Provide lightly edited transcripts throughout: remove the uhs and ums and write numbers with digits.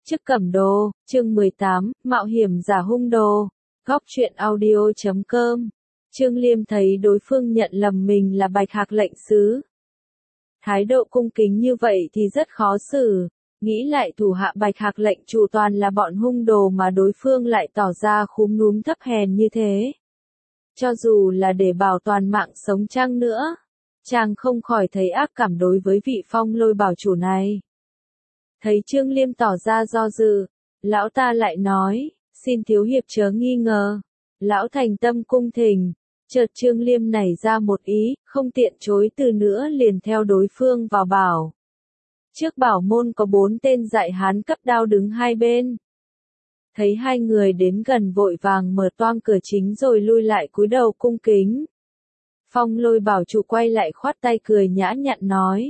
Chức Cẩm Đồ, chương 18, Mạo hiểm giả hung đồ. Góc truyện audio.com. Trương Liêm thấy đối phương nhận lầm mình là Bạch Hạc lệnh sứ. Thái độ cung kính như vậy thì rất khó xử, nghĩ lại thủ hạ Bạch Hạc lệnh chủ toàn là bọn hung đồ mà đối phương lại tỏ ra khúm núm thấp hèn như thế. Cho dù là để bảo toàn mạng sống chăng nữa, chàng không khỏi thấy ác cảm đối với vị Phong Lôi bảo chủ này. Thấy Trương Liêm tỏ ra do dự, lão ta lại nói, xin thiếu hiệp chớ nghi ngờ. Lão thành tâm cung thỉnh, chợt Trương Liêm nảy ra một ý, không tiện chối từ nữa liền theo đối phương vào bảo. Trước bảo môn có 4 tên dại hán cấp đao đứng hai bên. Thấy hai người đến gần vội vàng mở toang cửa chính rồi lui lại cúi đầu cung kính. Phong Lôi bảo chủ quay lại khoát tay cười nhã nhặn nói.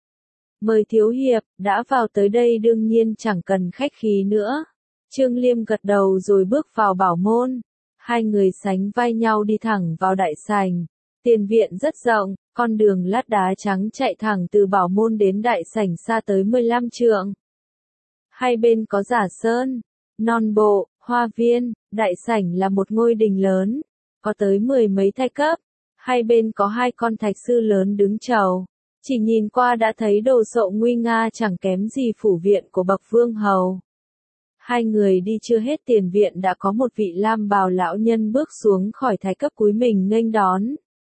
Mời thiếu hiệp, đã vào tới đây đương nhiên chẳng cần khách khí nữa. Trương Liêm gật đầu rồi bước vào bảo môn. Hai người sánh vai nhau đi thẳng vào đại sảnh. Tiền viện rất rộng, con đường lát đá trắng chạy thẳng từ bảo môn đến đại sảnh xa tới 15 trượng. Hai bên có giả sơn, non bộ, hoa viên, đại sảnh là một ngôi đình lớn, có tới 10 mấy thai cấp. Hai bên có hai con thạch sư lớn đứng chầu. Chỉ nhìn qua đã thấy đồ sộ nguy nga chẳng kém gì phủ viện của bậc vương hầu. Hai người đi chưa hết tiền viện đã có một vị lam bào lão nhân bước xuống khỏi thái cấp cúi mình nghênh đón.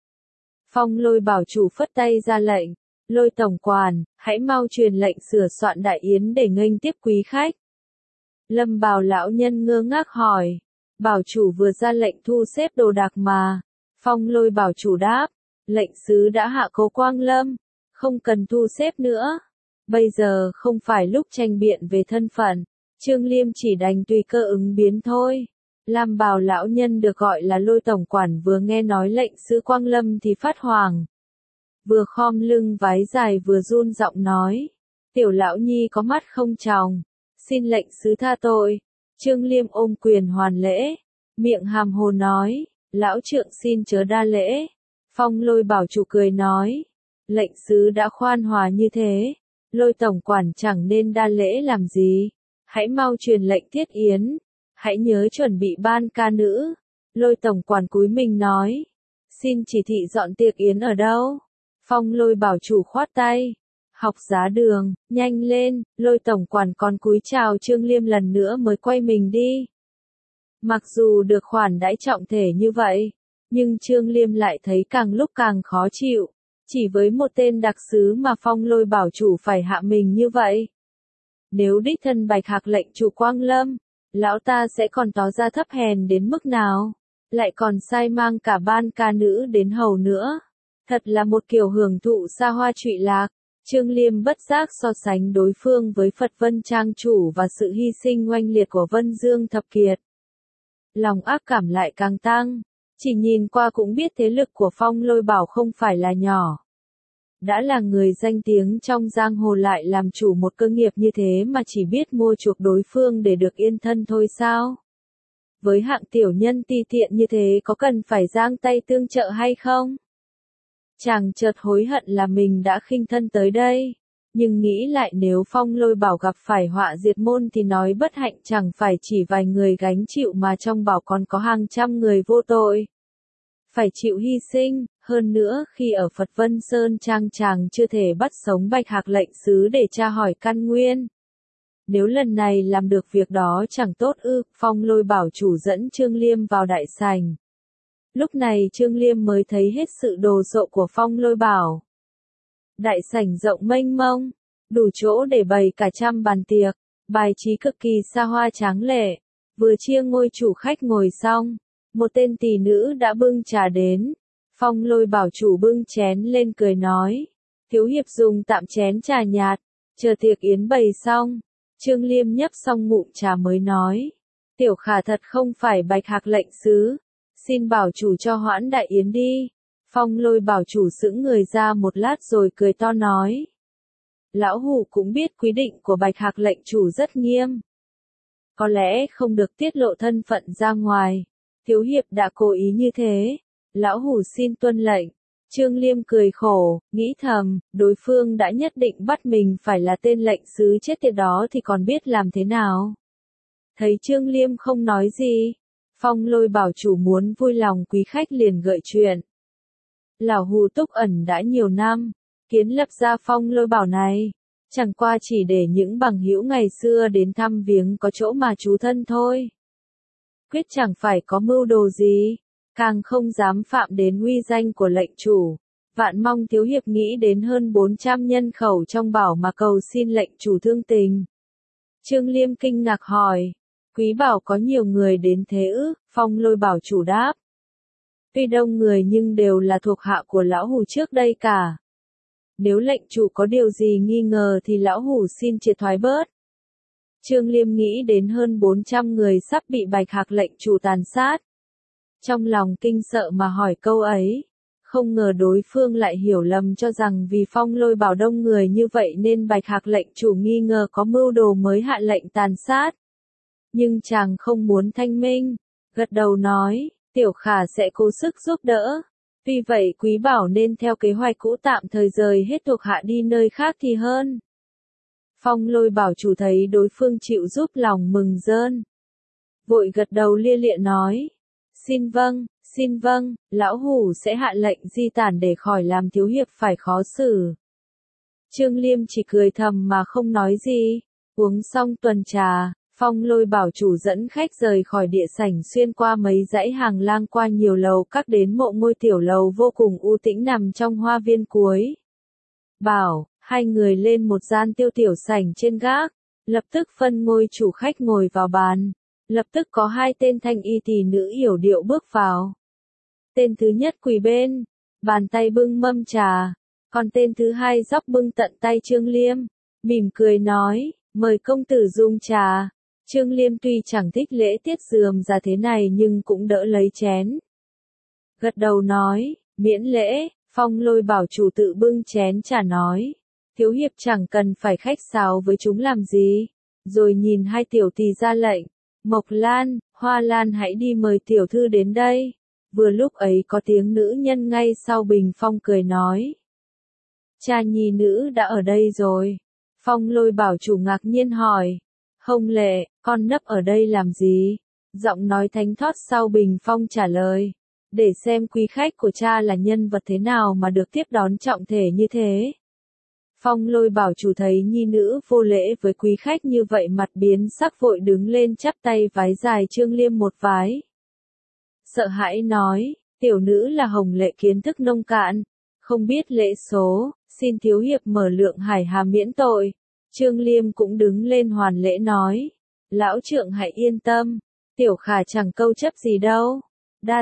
Phong Lôi bảo chủ phất tay ra lệnh, Lôi tổng quản, hãy mau truyền lệnh sửa soạn đại yến để nghênh tiếp quý khách. Lâm bào lão nhân ngơ ngác hỏi, bảo chủ vừa ra lệnh thu xếp đồ đạc mà. Phong Lôi bảo chủ đáp, lệnh sứ đã hạ cố Quang Lâm, không cần thu xếp nữa. Bây giờ không phải lúc tranh biện về thân phận, Trương Liêm chỉ đành tùy cơ ứng biến thôi. Lam bào lão nhân được gọi là Lôi tổng quản vừa nghe nói lệnh sứ Quang Lâm thì phát hoảng. Vừa khom lưng vái dài vừa run giọng nói, tiểu lão nhi có mắt không tròng, xin lệnh sứ tha tội. Trương Liêm ôm quyền hoàn lễ, miệng hàm hồ nói, lão trượng xin chớ đa lễ. Phong Lôi bảo chủ cười nói, lệnh sứ đã khoan hòa như thế, Lôi tổng quản chẳng nên đa lễ làm gì, hãy mau truyền lệnh thiết yến, hãy nhớ chuẩn bị ban ca nữ. Lôi tổng quản cúi mình nói, xin chỉ thị dọn tiệc yến ở đâu. Phong Lôi bảo chủ khoát tay, học giá đường, nhanh lên. Lôi tổng quản còn cúi chào Trương Liêm lần nữa mới quay mình đi. Mặc dù được khoản đãi trọng thể như vậy, nhưng Trương Liêm lại thấy càng lúc càng khó chịu. Chỉ với một tên đặc sứ mà Phong Lôi bảo chủ phải hạ mình như vậy. Nếu đích thân Bạch Hạc lệnh chủ Quang Lâm, lão ta sẽ còn tỏ ra thấp hèn đến mức nào, lại còn sai mang cả ban ca nữ đến hầu nữa. Thật là một kiểu hưởng thụ xa hoa trụy lạc. Trương Liêm bất giác so sánh đối phương với Phật Vân Trang chủ và sự hy sinh oanh liệt của Vân Dương Thập Kiệt. Lòng ác cảm lại càng tăng, chỉ nhìn qua cũng biết thế lực của Phong Lôi bảo không phải là nhỏ. Đã là người danh tiếng trong giang hồ lại làm chủ một cơ nghiệp như thế mà chỉ biết mua chuộc đối phương để được yên thân thôi sao? Với hạng tiểu nhân ti tiện như thế có cần phải giang tay tương trợ hay không? Chàng chợt hối hận là mình đã khinh thân tới đây, nhưng nghĩ lại nếu Phong Lôi bảo gặp phải họa diệt môn thì nói bất hạnh chẳng phải chỉ vài người gánh chịu mà trong bảo còn có hàng trăm người vô tội. Phải chịu hy sinh, hơn nữa khi ở Phật Vân Sơn Trang chàng chưa thể bắt sống Bạch Hạc lệnh sứ để tra hỏi căn nguyên. Nếu lần này làm được việc đó chẳng tốt ư. Phong Lôi bảo chủ dẫn Trương Liêm vào đại sảnh. Lúc này Trương Liêm mới thấy hết sự đồ sộ của Phong Lôi bảo. Đại sảnh rộng mênh mông, đủ chỗ để bày cả trăm bàn tiệc, bài trí cực kỳ xa hoa tráng lệ. Vừa chia ngôi chủ khách ngồi xong, một tên tỳ nữ đã bưng trà đến. Phong Lôi bảo chủ bưng chén lên cười nói, thiếu hiệp dùng tạm chén trà nhạt, chờ tiệc yến bày xong. Trương Liêm nhấp xong ngụm trà mới nói, tiểu khả thật không phải Bạch Hạc lệnh sứ, xin bảo chủ cho hoãn đại yến đi. Phong Lôi bảo chủ sững người ra một lát rồi cười to nói, lão hủ cũng biết quy định của Bạch Hạc lệnh chủ rất nghiêm, có lẽ không được tiết lộ thân phận ra ngoài. Thiếu hiệp đã cố ý như thế, lão hủ xin tuân lệnh. Trương Liêm cười khổ, nghĩ thầm, đối phương đã nhất định bắt mình phải là tên lệnh sứ chết tiệt đó thì còn biết làm thế nào. Thấy Trương Liêm không nói gì, Phong Lôi bảo chủ muốn vui lòng quý khách liền gợi chuyện. Lão Hù túc ẩn đã nhiều năm, kiến lập ra Phong Lôi bảo này, chẳng qua chỉ để những bằng hữu ngày xưa đến thăm viếng có chỗ mà trú thân thôi. Quyết chẳng phải có mưu đồ gì, càng không dám phạm đến uy danh của lệnh chủ. Vạn mong thiếu hiệp nghĩ đến hơn 400 nhân khẩu trong bảo mà cầu xin lệnh chủ thương tình. Trương Liêm kinh ngạc hỏi, quý bảo có nhiều người đến thế ư? Phong Lôi bảo chủ đáp. Tuy đông người nhưng đều là thuộc hạ của lão Hù trước đây cả. Nếu lệnh chủ có điều gì nghi ngờ thì lão Hù xin triệt thoái bớt. Trương Liêm nghĩ đến hơn 400 người sắp bị Bạch Hạc lệnh chủ tàn sát. Trong lòng kinh sợ mà hỏi câu ấy, không ngờ đối phương lại hiểu lầm cho rằng vì Phong Lôi bảo đông người như vậy nên Bạch Hạc lệnh chủ nghi ngờ có mưu đồ mới hạ lệnh tàn sát. Nhưng chàng không muốn thanh minh, gật đầu nói, tiểu khả sẽ cố sức giúp đỡ. Vì vậy quý bảo nên theo kế hoạch cũ tạm thời rời hết thuộc hạ đi nơi khác thì hơn. Phong Lôi bảo chủ thấy đối phương chịu giúp lòng mừng rơn. Vội gật đầu lia lịa nói, xin vâng, lão Hù sẽ hạ lệnh di tản để khỏi làm thiếu hiệp phải khó xử. Trương Liêm chỉ cười thầm mà không nói gì. Uống xong tuần trà, Phong Lôi bảo chủ dẫn khách rời khỏi địa sảnh xuyên qua mấy dãy hàng lang qua nhiều lầu các đến mộ ngôi tiểu lầu vô cùng u tĩnh nằm trong hoa viên cuối. Bảo, hai người lên một gian tiêu tiểu sảnh trên gác, lập tức phân ngôi chủ khách ngồi vào bàn. Lập tức có hai tên thanh y tỷ nữ yểu điệu bước vào. Tên thứ nhất quỳ bên, bàn tay bưng mâm trà, còn tên thứ hai dóc bưng tận tay Trương Liêm, mỉm cười nói, mời công tử dùng trà. Trương Liêm tuy chẳng thích lễ tiết rườm rà thế này nhưng cũng đỡ lấy chén. Gật đầu nói, miễn lễ. Phong Lôi bảo chủ tự bưng chén trà nói, thiếu hiệp chẳng cần phải khách sáo với chúng làm gì. Rồi nhìn hai tiểu tỳ ra lệnh, Mộc Lan, Hoa Lan hãy đi mời tiểu thư đến đây. Vừa lúc ấy có tiếng nữ nhân ngay sau bình phong cười nói, cha nhi nữ đã ở đây rồi. Phong Lôi bảo chủ ngạc nhiên hỏi, Hồng Lệ, con nấp ở đây làm gì? Giọng nói thánh thót sau bình phong trả lời, để xem quý khách của cha là nhân vật thế nào mà được tiếp đón trọng thể như thế. Phong Lôi bảo chủ thấy nhi nữ vô lễ với quý khách như vậy mặt biến sắc vội đứng lên chắp tay vái dài Trương Liêm một vái. Sợ hãi nói, tiểu nữ là Hồng Lệ kiến thức nông cạn, không biết lễ số, xin thiếu hiệp mở lượng hải hà miễn tội. Trương Liêm cũng đứng lên hoàn lễ nói, lão trượng hãy yên tâm, tiểu khả chẳng câu chấp gì đâu. Đa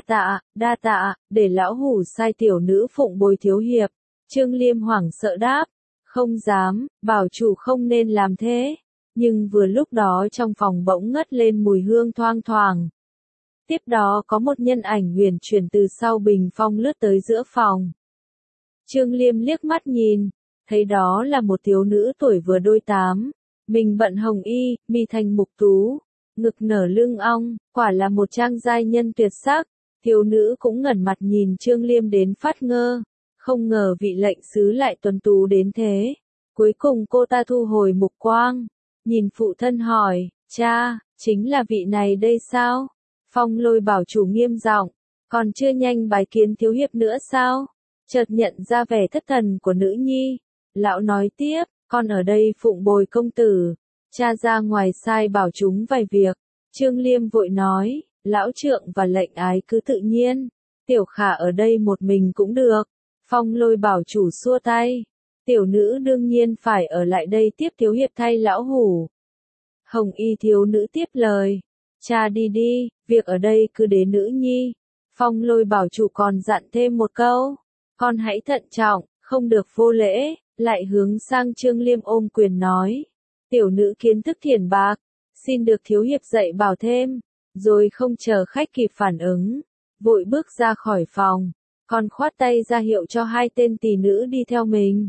tạ, để lão Hù sai tiểu nữ phụng bồi thiếu hiệp. Trương Liêm hoảng sợ đáp, không dám, bảo chủ không nên làm thế. Nhưng vừa lúc đó trong phòng bỗng ngất lên mùi hương thoang thoảng. Tiếp đó có một nhân ảnh huyền chuyển từ sau bình phong lướt tới giữa phòng. Trương Liêm liếc mắt nhìn, thấy đó là một thiếu nữ tuổi vừa đôi tám, mình bận hồng y, mi thành mục tú, ngực nở lưng ong, quả là một trang giai nhân tuyệt sắc. Thiếu nữ cũng ngẩn mặt nhìn Trương Liêm đến phát ngơ, không ngờ vị lệnh sứ lại tuấn tú đến thế. Cuối cùng cô ta thu hồi mục quang, nhìn phụ thân hỏi, cha, chính là vị này đây sao? Phong Lôi bảo chủ nghiêm giọng, còn chưa nhanh bái kiến thiếu hiệp nữa sao? Chợt nhận ra vẻ thất thần của nữ nhi, lão nói tiếp, con ở đây phụng bồi công tử, cha ra ngoài sai bảo chúng vài việc. Trương Liêm vội nói, lão trượng và lệnh ái cứ tự nhiên, tiểu khả ở đây một mình cũng được. Phong Lôi bảo chủ xua tay, tiểu nữ đương nhiên phải ở lại đây tiếp thiếu hiệp thay lão Hù. Hồng y thiếu nữ tiếp lời, cha đi đi, việc ở đây cứ để nữ nhi. Phong Lôi bảo chủ còn dặn thêm một câu, con hãy thận trọng, không được vô lễ. Lại hướng sang Trương Liêm ôm quyền nói, tiểu nữ kiến thức thiển bạc, xin được thiếu hiệp dạy bảo thêm. Rồi không chờ khách kịp phản ứng, vội bước ra khỏi phòng, còn khoát tay ra hiệu cho hai tên tỳ nữ đi theo mình.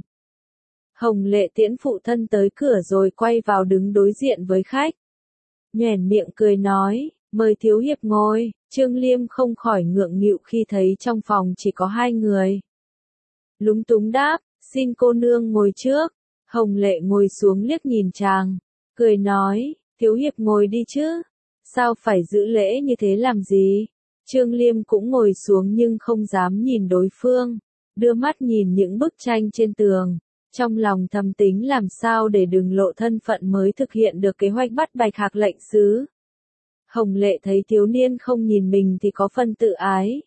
Hồng Lệ tiễn phụ thân tới cửa rồi quay vào đứng đối diện với khách. Nhoẻn miệng cười nói, mời thiếu hiệp ngồi. Trương Liêm không khỏi ngượng nghịu khi thấy trong phòng chỉ có hai người. lúng túng đáp, xin cô nương ngồi trước. Hồng Lệ ngồi xuống liếc nhìn chàng, cười nói, thiếu hiệp ngồi đi chứ, sao phải giữ lễ như thế làm gì? Trương Liêm cũng ngồi xuống nhưng không dám nhìn đối phương, đưa mắt nhìn những bức tranh trên tường, trong lòng thầm tính làm sao để đừng lộ thân phận mới thực hiện được kế hoạch bắt Bạch Hạc lệnh sứ. Hồng Lệ thấy thiếu niên không nhìn mình thì có phần tự ái.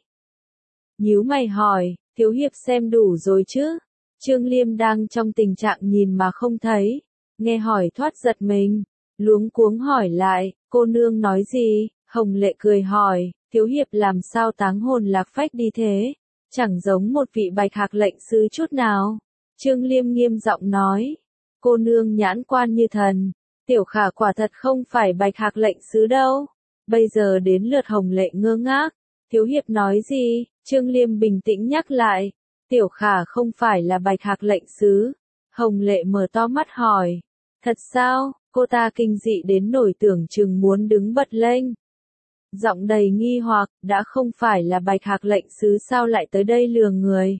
Nhíu mày hỏi, thiếu hiệp xem đủ rồi chứ? Trương Liêm đang trong tình trạng nhìn mà không thấy, nghe hỏi thoát giật mình, luống cuống hỏi lại, cô nương nói gì? Hồng Lệ cười hỏi, thiếu hiệp làm sao táng hồn lạc phách đi thế? Chẳng giống một vị Bạch Hạc lệnh sứ chút nào. Trương Liêm nghiêm giọng nói, cô nương nhãn quan như thần, tiểu khả quả thật không phải Bạch Hạc lệnh sứ đâu. Bây giờ đến lượt Hồng Lệ ngơ ngác, thiếu hiệp nói gì? Trương Liêm bình tĩnh nhắc lại, tiểu khả không phải là Bạch Hạc lệnh sứ. Hồng Lệ mở to mắt hỏi, thật sao? Cô ta kinh dị đến nổi tưởng chừng muốn đứng bật lên. Giọng đầy nghi hoặc, đã không phải là Bạch Hạc lệnh sứ sao lại tới đây lừa người?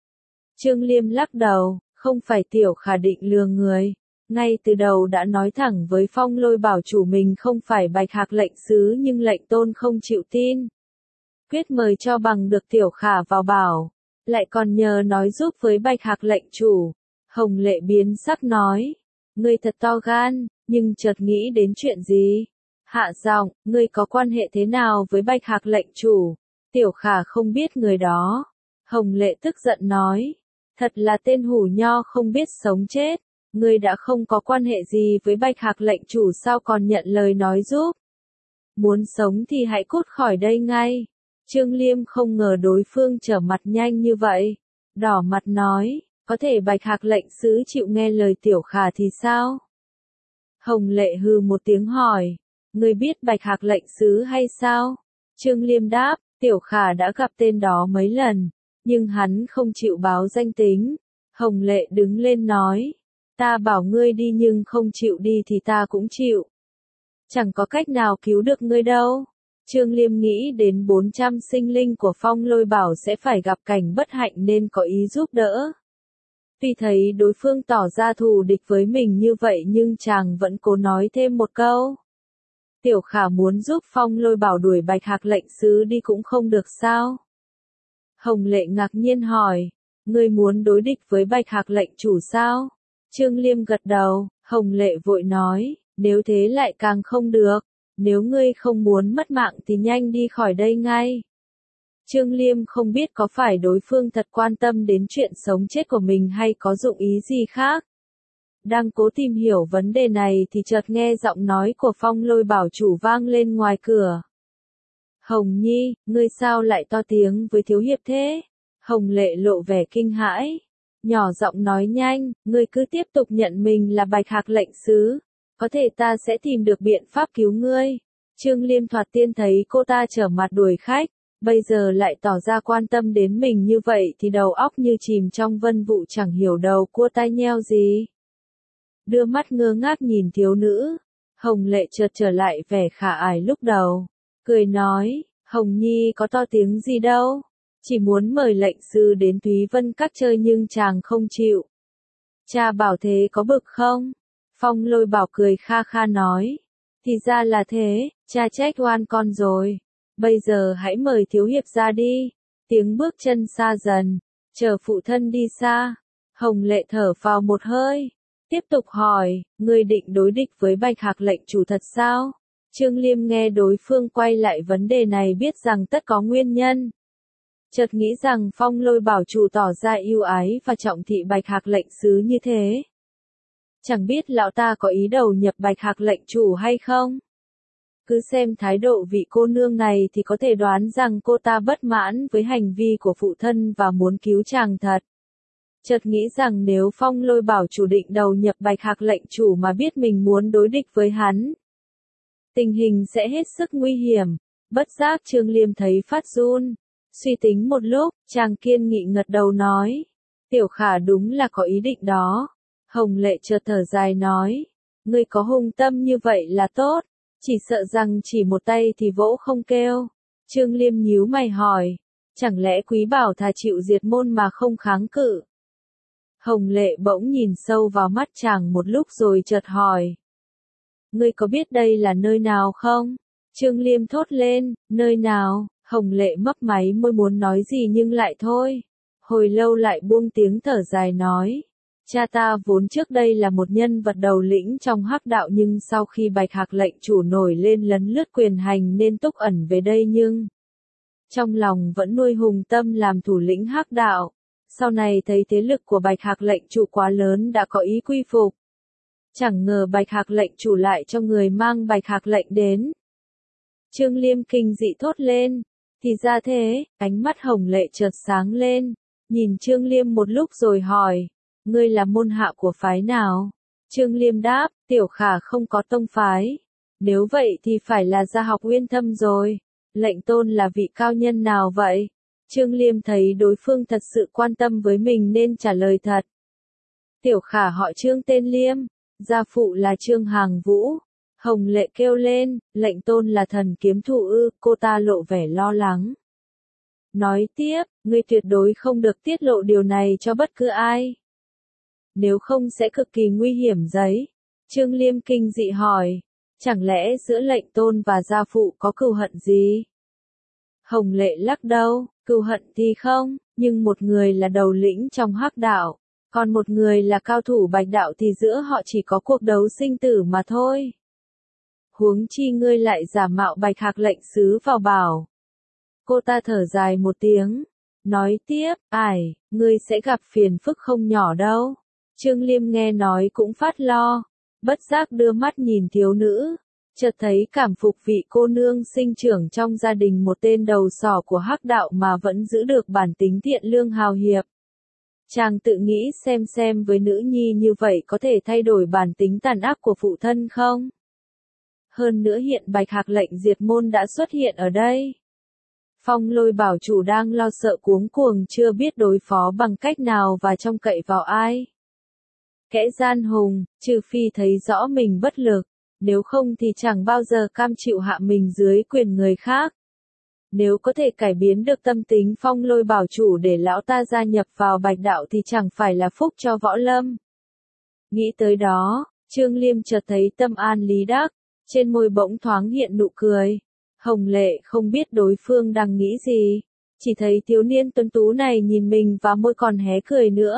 Trương Liêm lắc đầu, không phải tiểu khả định lừa người. Ngay từ đầu đã nói thẳng với Phong Lôi bảo chủ mình không phải Bạch Hạc lệnh sứ nhưng lệnh tôn không chịu tin. Quyết mời cho bằng được tiểu khả vào bảo, lại còn nhờ nói giúp với Bạch Hạc lệnh chủ. Hồng Lệ biến sắc nói, ngươi thật to gan, nhưng chợt nghĩ đến chuyện gì? Hạ giọng, ngươi có quan hệ thế nào với Bạch Hạc lệnh chủ? Tiểu khả không biết người đó. Hồng Lệ tức giận nói, thật là tên hủ nho không biết sống chết. Ngươi đã không có quan hệ gì với Bạch Hạc lệnh chủ sao còn nhận lời nói giúp? Muốn sống thì hãy cút khỏi đây ngay. Trương Liêm không ngờ đối phương trở mặt nhanh như vậy. Đỏ mặt nói, có thể Bạch Hạc lệnh sứ chịu nghe lời tiểu khả thì sao? Hồng Lệ hừ một tiếng hỏi, ngươi biết Bạch Hạc lệnh sứ hay sao? Trương Liêm đáp, tiểu khả đã gặp tên đó mấy lần, nhưng hắn không chịu báo danh tính. Hồng Lệ đứng lên nói, ta bảo ngươi đi nhưng không chịu đi thì ta cũng chịu. Chẳng có cách nào cứu được ngươi đâu. Trương Liêm nghĩ đến 400 sinh linh của Phong Lôi bảo sẽ phải gặp cảnh bất hạnh nên có ý giúp đỡ. Tuy thấy đối phương tỏ ra thù địch với mình như vậy nhưng chàng vẫn cố nói thêm một câu. Tiểu khả muốn giúp Phong Lôi bảo đuổi Bạch Hạc lệnh sứ đi cũng không được sao? Hồng Lệ ngạc nhiên hỏi, ngươi muốn đối địch với Bạch Hạc lệnh chủ sao? Trương Liêm gật đầu, Hồng Lệ vội nói, nếu thế lại càng không được, nếu ngươi không muốn mất mạng thì nhanh đi khỏi đây ngay. Trương Liêm không biết có phải đối phương thật quan tâm đến chuyện sống chết của mình hay có dụng ý gì khác. Đang cố tìm hiểu vấn đề này thì chợt nghe giọng nói của Phong Lôi bảo chủ vang lên ngoài cửa. Hồng Nhi, ngươi sao lại to tiếng với thiếu hiệp thế? Hồng Lệ lộ vẻ kinh hãi. Nhỏ giọng nói nhanh, ngươi cứ tiếp tục nhận mình là Bạch Hạc lệnh sứ. Có thể ta sẽ tìm được biện pháp cứu ngươi. Trương Liêm thoạt tiên thấy cô ta trở mặt đuổi khách, bây giờ lại tỏ ra quan tâm đến mình như vậy thì đầu óc như chìm trong vân vụ chẳng hiểu đầu cua tai nheo gì. Đưa mắt ngơ ngác nhìn thiếu nữ, Hồng Lệ chợt trở lại vẻ khả ái lúc đầu, cười nói, Hồng Nhi có to tiếng gì đâu, chỉ muốn mời lệnh sư đến Thúy Vân Các chơi nhưng chàng không chịu. Cha bảo thế có bực không? Phong Lôi bảo cười kha kha nói, thì ra là thế, cha trách oan con rồi. Bây giờ hãy mời thiếu hiệp ra đi. Tiếng bước chân xa dần, chờ phụ thân đi xa. Hồng Lệ thở phào một hơi, tiếp tục hỏi, ngươi định đối địch với Bạch Hạc lệnh chủ thật sao? Trương Liêm nghe đối phương quay lại vấn đề này biết rằng tất có nguyên nhân. Chợt nghĩ rằng Phong Lôi bảo chủ tỏ ra yêu ái và trọng thị Bạch Hạc lệnh sứ như thế. Chẳng biết lão ta có ý đầu nhập Bạch Hạc lệnh chủ hay không? Cứ xem thái độ vị cô nương này thì có thể đoán rằng cô ta bất mãn với hành vi của phụ thân và muốn cứu chàng thật. Chợt nghĩ rằng nếu Phong Lôi bảo chủ định đầu nhập Bạch Hạc lệnh chủ mà biết mình muốn đối địch với hắn, tình hình sẽ hết sức nguy hiểm. Bất giác Trương Liêm thấy phát run. Suy tính một lúc, chàng kiên nghị ngật đầu nói, tiểu khả đúng là có ý định đó. Hồng Lệ chợt thở dài nói, ngươi có hung tâm như vậy là tốt, chỉ sợ rằng chỉ một tay thì vỗ không kêu. Trương Liêm nhíu mày hỏi, Chẳng lẽ Quý Bảo thà chịu diệt môn mà không kháng cự? Hồng Lệ bỗng nhìn sâu vào mắt chàng một lúc rồi chợt hỏi. Ngươi có biết đây là nơi nào không? Trương Liêm thốt lên, nơi nào? Hồng Lệ mấp máy môi muốn nói gì nhưng lại thôi. Hồi lâu lại buông tiếng thở dài nói. Cha ta vốn trước đây là một nhân vật đầu lĩnh trong hắc đạo nhưng sau khi Bạch Hạc lệnh chủ nổi lên lấn lướt quyền hành nên túc ẩn về đây nhưng trong lòng vẫn nuôi hùng tâm làm thủ lĩnh hắc đạo. Sau này thấy thế lực của Bạch Hạc lệnh chủ quá lớn đã có ý quy phục. Chẳng ngờ Bạch Hạc lệnh chủ lại cho người mang Bạch Hạc lệnh đến. Trương Liêm kinh dị thốt lên. Thì ra thế, ánh mắt Hồng Lệ chợt sáng lên. Nhìn Trương Liêm một lúc rồi hỏi. Ngươi là môn hạ của phái nào? Trương Liêm đáp, Tiểu Khả không có tông phái. Nếu vậy thì phải là gia học Uyên Thâm rồi. Lệnh tôn là vị cao nhân nào vậy? Trương Liêm thấy đối phương thật sự quan tâm với mình nên trả lời thật. Tiểu Khả họ Trương tên Liêm, gia phụ là Trương Hàng Vũ. Hồng Lệ kêu lên, lệnh tôn là thần kiếm thủ ư? Cô ta lộ vẻ lo lắng. Nói tiếp, ngươi tuyệt đối không được tiết lộ điều này cho bất cứ ai. Nếu không sẽ cực kỳ nguy hiểm đấy. Trương Liêm kinh dị hỏi, chẳng lẽ giữa lệnh tôn và gia phụ có cừu hận gì? Hồng Lệ lắc đầu, cừu hận thì không, nhưng một người là đầu lĩnh trong hắc đạo, còn một người là cao thủ bạch đạo thì giữa họ chỉ có cuộc đấu sinh tử mà thôi. Huống chi ngươi lại giả mạo Bạch Hạc lệnh sứ vào bảo. Cô ta thở dài một tiếng, nói tiếp, ngươi sẽ gặp phiền phức không nhỏ đâu. Trương Liêm nghe nói cũng phát lo, bất giác đưa mắt nhìn thiếu nữ, chợt thấy cảm phục vị cô nương sinh trưởng trong gia đình một tên đầu sỏ của hắc đạo mà vẫn giữ được bản tính thiện lương hào hiệp. Chàng tự nghĩ xem với nữ nhi như vậy có thể thay đổi bản tính tàn ác của phụ thân không? Hơn nữa hiện Bạch Hạc lệnh diệt môn đã xuất hiện ở đây. Phong Lôi bảo chủ đang lo sợ cuống cuồng chưa biết đối phó bằng cách nào và trông cậy vào ai. Kẻ gian hùng, trừ phi thấy rõ mình bất lực, nếu không thì chẳng bao giờ cam chịu hạ mình dưới quyền người khác. Nếu có thể cải biến được tâm tính Phong Lôi bảo chủ để lão ta gia nhập vào Bạch đạo thì chẳng phải là phúc cho võ lâm. Nghĩ tới đó, Trương Liêm chợt thấy tâm an lý đắc, trên môi bỗng thoáng hiện nụ cười. Hồng Lệ không biết đối phương đang nghĩ gì, chỉ thấy thiếu niên tuấn tú này nhìn mình và môi còn hé cười nữa.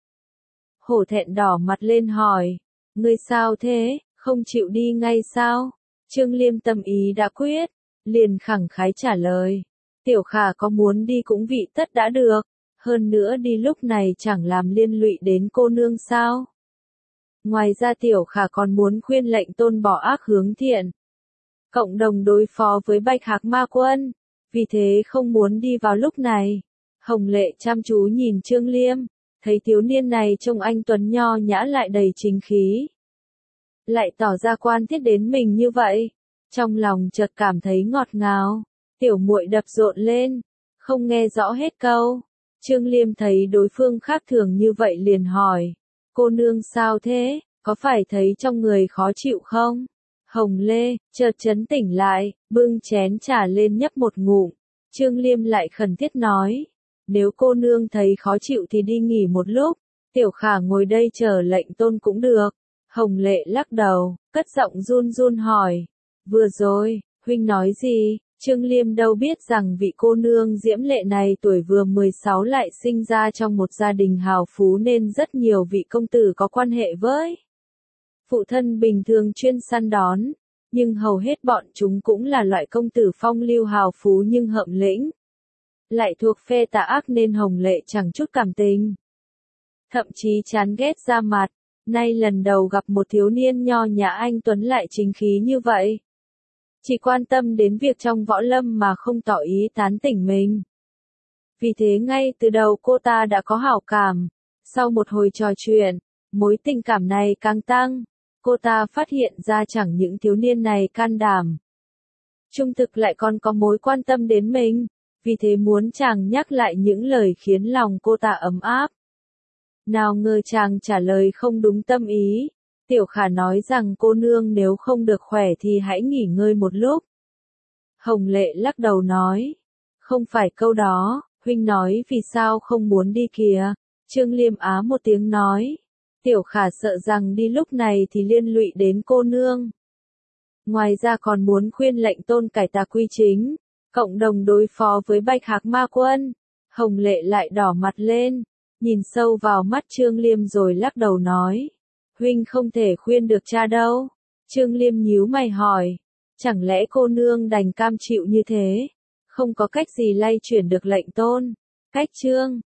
Hổ thẹn đỏ mặt lên hỏi, ngươi sao thế, không chịu đi ngay sao? Trương Liêm tâm ý đã quyết, liền khẳng khái trả lời, Tiểu Khả có muốn đi cũng vị tất đã được, hơn nữa đi lúc này chẳng làm liên lụy đến cô nương sao? Ngoài ra Tiểu Khả còn muốn khuyên lệnh tôn bỏ ác hướng thiện, cộng đồng đối phó với Bạch Hạc ma quân, vì thế không muốn đi vào lúc này. Hồng Lệ chăm chú nhìn Trương Liêm, thấy thiếu niên này trông anh tuấn nho nhã lại đầy chính khí, lại tỏ ra quan thiết đến mình như vậy, trong lòng chợt cảm thấy ngọt ngào. Tiểu muội đập rộn lên, không nghe rõ hết câu. Trương Liêm thấy đối phương khác thường như vậy liền hỏi, cô nương sao thế, có phải thấy trong người khó chịu không? Hồng Lê chợt chấn tỉnh lại, bưng chén trà lên nhấp một ngụm. Trương Liêm lại khẩn thiết nói, nếu cô nương thấy khó chịu thì đi nghỉ một lúc, Tiểu Khả ngồi đây chờ lệnh tôn cũng được. Hồng Lệ lắc đầu, cất giọng run run hỏi, vừa rồi, huynh nói gì? Trương Liêm đâu biết rằng vị cô nương diễm lệ này tuổi vừa 16 lại sinh ra trong một gia đình hào phú nên rất nhiều vị công tử có quan hệ với phụ thân bình thường chuyên săn đón, nhưng hầu hết bọn chúng cũng là loại công tử phong lưu hào phú nhưng hợm lĩnh, lại thuộc phe tà ác nên Hồng Lệ chẳng chút cảm tình, thậm chí chán ghét ra mặt. Nay lần đầu gặp một thiếu niên nho nhã anh tuấn lại chính khí như vậy, chỉ quan tâm đến việc trong võ lâm mà không tỏ ý tán tỉnh mình. Vì thế ngay từ đầu cô ta đã có hảo cảm. Sau một hồi trò chuyện, mối tình cảm này càng tăng. Cô ta phát hiện ra chẳng những thiếu niên này can đảm, trung thực lại còn có mối quan tâm đến mình. Vì thế muốn chàng nhắc lại những lời khiến lòng cô ta ấm áp. Nào ngờ chàng trả lời không đúng tâm ý. Tiểu Khả nói rằng cô nương nếu không được khỏe thì hãy nghỉ ngơi một lúc. Hồng Lệ lắc đầu nói, Không phải câu đó, huynh nói vì sao không muốn đi kìa. Trương Liêm á một tiếng nói. Tiểu Khả sợ rằng đi lúc này thì liên lụy đến cô nương. Ngoài ra còn muốn khuyên lệnh tôn cải tà quy chính, cộng đồng đối phó với Bạch Hạc ma quân. Hồng Lệ lại đỏ mặt lên, nhìn sâu vào mắt Trương Liêm rồi lắc đầu nói. Huynh không thể khuyên được cha đâu. Trương Liêm nhíu mày hỏi. Chẳng lẽ cô nương đành cam chịu như thế? Không có cách gì lay chuyển được lệnh tôn. Cách Trương